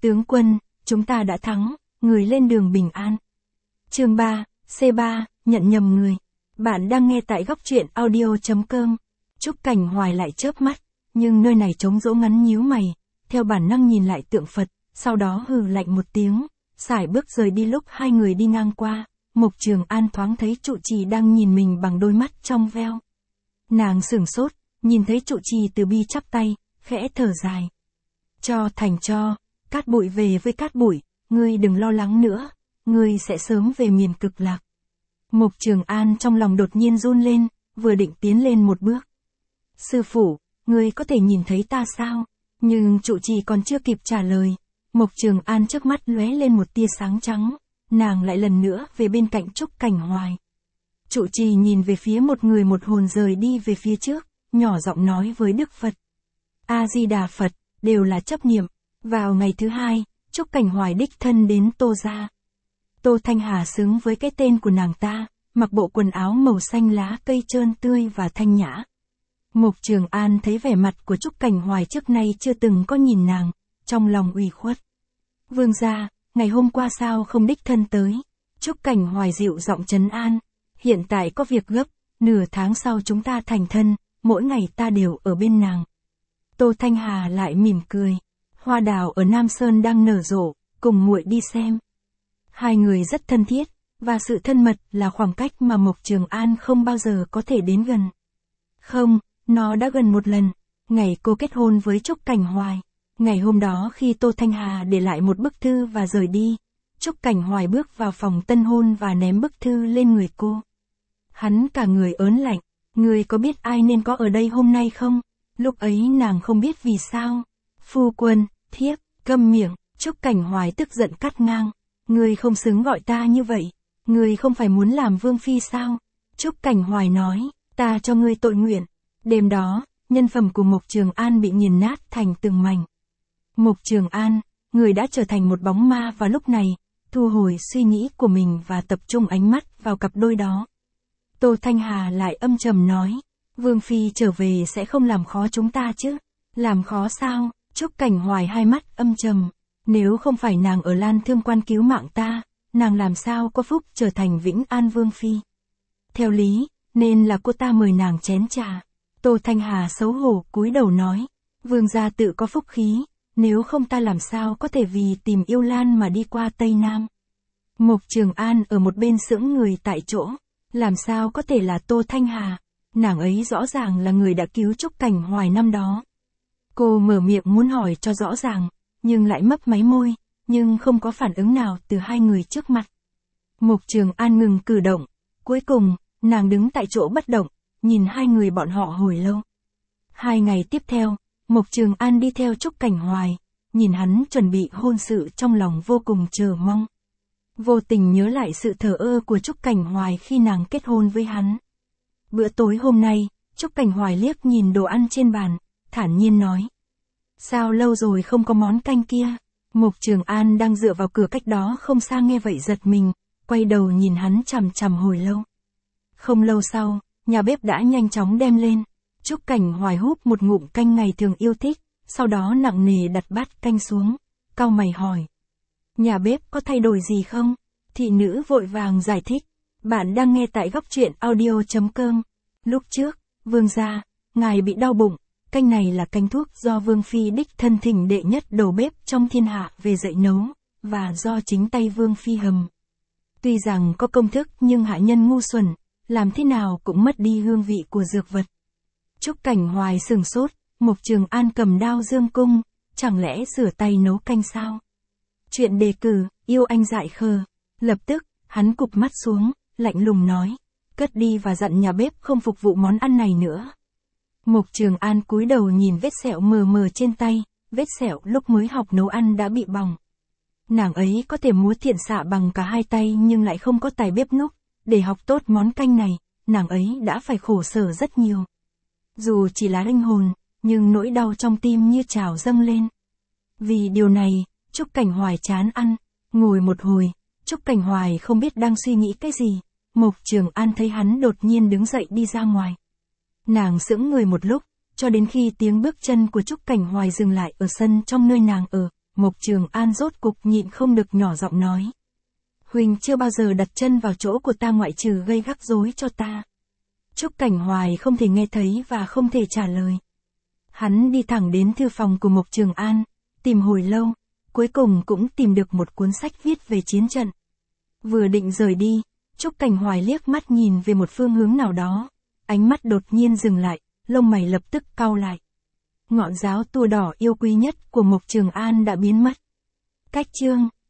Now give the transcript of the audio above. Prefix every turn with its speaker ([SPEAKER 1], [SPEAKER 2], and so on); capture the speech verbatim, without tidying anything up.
[SPEAKER 1] Tướng quân, chúng ta đã thắng, người lên đường bình an. Chương ba, C ba, nhận nhầm người. Bạn đang nghe tại góc truyện audio chấm com. Trúc Cảnh Hoài lại chớp mắt, nhưng nơi này trống rỗng ngắn nhíu mày, theo bản năng nhìn lại tượng Phật, sau đó hừ lạnh một tiếng, sải bước rời đi. Lúc hai người đi ngang qua, Mộc Trường An thoáng thấy trụ trì đang nhìn mình bằng đôi mắt trong veo. Nàng sửng sốt, nhìn thấy trụ trì từ bi chắp tay, khẽ thở dài. Cho thành cho, cát bụi về với cát bụi, ngươi đừng lo lắng nữa, ngươi sẽ sớm về miền cực lạc. Mộc Trường An trong lòng đột nhiên run lên, vừa định tiến lên một bước. Sư phụ, ngươi có thể nhìn thấy ta sao? Nhưng trụ trì còn chưa kịp trả lời. Mộc Trường An trước mắt lóe lên một tia sáng trắng, nàng lại lần nữa về bên cạnh Trúc Cảnh Hoài. Trụ trì nhìn về phía một người một hồn rời đi về phía trước, nhỏ giọng nói với Đức Phật. A-di-đà Phật, đều là chấp niệm. Vào ngày thứ hai, Trúc Cảnh Hoài đích thân đến Tô gia. Tô Thanh Hà xứng với cái tên của nàng ta, mặc bộ quần áo màu xanh lá cây trơn tươi và thanh nhã. Mộc Trường An thấy vẻ mặt của Trúc Cảnh Hoài trước nay chưa từng có nhìn nàng, trong lòng ủy khuất. Vương gia, ngày hôm qua sao không đích thân tới? Trúc Cảnh Hoài dịu giọng trấn an. Hiện tại có việc gấp, nửa tháng sau chúng ta thành thân, mỗi ngày ta đều ở bên nàng. Tô Thanh Hà lại mỉm cười. Hoa đào ở Nam Sơn đang nở rộ, cùng muội đi xem. Hai người rất thân thiết, và sự thân mật là khoảng cách mà Mộc Trường An không bao giờ có thể đến gần. Không, nó đã gần một lần, ngày cô kết hôn với Trúc Cảnh Hoài. Ngày hôm đó khi Tô Thanh Hà để lại một bức thư và rời đi, Trúc Cảnh Hoài bước vào phòng tân hôn và ném bức thư lên người cô. Hắn cả người ớn lạnh, người có biết ai nên có ở đây hôm nay không? Lúc ấy nàng không biết vì sao. Phu quân, thiếp, câm miệng, Trúc Cảnh Hoài tức giận cắt ngang. Ngươi không xứng gọi ta như vậy, ngươi không phải muốn làm vương phi sao? Trúc Cảnh Hoài nói, ta cho ngươi tội nguyện. Đêm đó, nhân phẩm của Mộc Trường An bị nghiền nát thành từng mảnh. Mộc Trường An, người đã trở thành một bóng ma vào lúc này, thu hồi suy nghĩ của mình và tập trung ánh mắt vào cặp đôi đó. Tô Thanh Hà lại âm trầm nói, vương phi trở về sẽ không làm khó chúng ta chứ? Làm khó sao? Trúc Cảnh Hoài hai mắt âm trầm. Nếu không phải nàng ở Lan Thương Quan cứu mạng ta, nàng làm sao có phúc trở thành Vĩnh An Vương Phi? Theo lý, nên là cô ta mời nàng chén trà. Tô Thanh Hà xấu hổ cúi đầu nói, vương gia tự có phúc khí, nếu không ta làm sao có thể vì tìm yêu Lan mà đi qua Tây Nam. Mộc Trường An ở một bên sững người tại chỗ, làm sao có thể là Tô Thanh Hà, nàng ấy rõ ràng là người đã cứu Trúc Cảnh Hoài năm đó. Cô mở miệng muốn hỏi cho rõ ràng, nhưng lại mấp máy môi, nhưng không có phản ứng nào từ hai người trước mặt. Mộc Trường An ngừng cử động, cuối cùng, nàng đứng tại chỗ bất động, nhìn hai người bọn họ hồi lâu. Hai ngày tiếp theo, Mộc Trường An đi theo Trúc Cảnh Hoài, nhìn hắn chuẩn bị hôn sự trong lòng vô cùng chờ mong. Vô tình nhớ lại sự thờ ơ của Trúc Cảnh Hoài khi nàng kết hôn với hắn. Bữa tối hôm nay, Trúc Cảnh Hoài liếc nhìn đồ ăn trên bàn, thản nhiên nói. Sao lâu rồi không có món canh kia? Mộc Trường An đang dựa vào cửa cách đó không xa nghe vậy giật mình, quay đầu nhìn hắn chằm chằm hồi lâu. Không lâu sau, nhà bếp đã nhanh chóng đem lên. Trúc Cảnh Hoài húp một ngụm canh ngày thường yêu thích, sau đó nặng nề đặt bát canh xuống, cau mày hỏi. Nhà bếp có thay đổi gì không? Thị nữ vội vàng giải thích. Bạn đang nghe tại góc truyện audio chấm com. Lúc trước, vương gia, ngài bị đau bụng. Canh này là canh thuốc do Vương Phi đích thân thỉnh đệ nhất đầu bếp trong thiên hạ về dạy nấu, và do chính tay Vương Phi hầm. Tuy rằng có công thức nhưng hạ nhân ngu xuẩn, làm thế nào cũng mất đi hương vị của dược vật. Trúc Cảnh Hoài sửng sốt, Mộc Trường An cầm đao dương cung, chẳng lẽ rửa tay nấu canh sao? Chuyện đề cử, yêu anh dại khờ. Lập tức, hắn cụp mắt xuống, lạnh lùng nói, cất đi và dặn nhà bếp không phục vụ món ăn này nữa. Mộc Trường An cúi đầu nhìn vết sẹo mờ mờ trên tay, vết sẹo lúc mới học nấu ăn đã bị bỏng. Nàng ấy có thể múa thiện xạ bằng cả hai tay nhưng lại không có tài bếp núc, để học tốt món canh này, nàng ấy đã phải khổ sở rất nhiều. Dù chỉ là linh hồn, nhưng nỗi đau trong tim như trào dâng lên. Vì điều này, Trúc Cảnh Hoài chán ăn, ngồi một hồi, Trúc Cảnh Hoài không biết đang suy nghĩ cái gì, Mộc Trường An thấy hắn đột nhiên đứng dậy đi ra ngoài. Nàng sững người một lúc, cho đến khi tiếng bước chân của Trúc Cảnh Hoài dừng lại ở sân trong nơi nàng ở, Mộc Trường An rốt cục nhịn không được nhỏ giọng nói. Huynh chưa bao giờ đặt chân vào chỗ của ta ngoại trừ gây rắc rối cho ta. Trúc Cảnh Hoài không thể nghe thấy và không thể trả lời. Hắn đi thẳng đến thư phòng của Mộc Trường An, tìm hồi lâu, cuối cùng cũng tìm được một cuốn sách viết về chiến trận. Vừa định rời đi, Trúc Cảnh Hoài liếc mắt nhìn về một phương hướng nào đó, ánh mắt đột nhiên dừng lại, lông mày lập tức cau lại. Ngọn giáo tua đỏ yêu quý nhất của Mộc Trường An đã biến mất. Cách chương